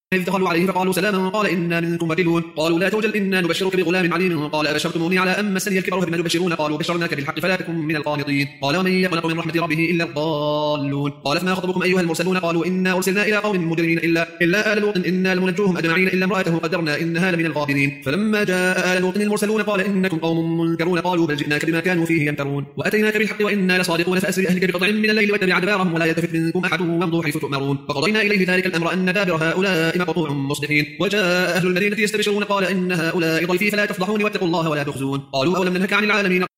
إذ دخلوا عليه فقالوا سلاما قال إنا منكم وكلون قالوا لا توجل إنا نبشرك بغلام عليم قال أبشرتموني على أن مسني الكبر فبما تبشرون قالوا بشرناك بالحق فلا تكن من القانطين قال ومن يقنط من رحمة ربه إلا الضالون قال فما خطبكم أيها المرسلون قالوا إنا أرسلنا إلى قوم مجرمين إلا آل لوط إنا لمنجوهم أجمعين إلا امرأته قدرنا إنها لمن الغابرين فلما جاء آل لوط المرسلون قال إنكم قوم منكرون قالوا بل جئناك بما كانوا فيه يمترون وأتيناك بالحق وإنا لصادقون فأسر أهلك بقطع من الليل واتبع أدبارهم ولا يلتفت منكم أحد وامضوا حيث تؤمرون فقضينا إليه ذلك الأمر أن دابر هؤلاء مقطوع مصبحين وجاء أهل المدينة يستبشرون قال إن هؤلاء ضيفي فلا تفضحوني واتقوا الله ولا تخزون قالوا أولم ننهك عن العالمين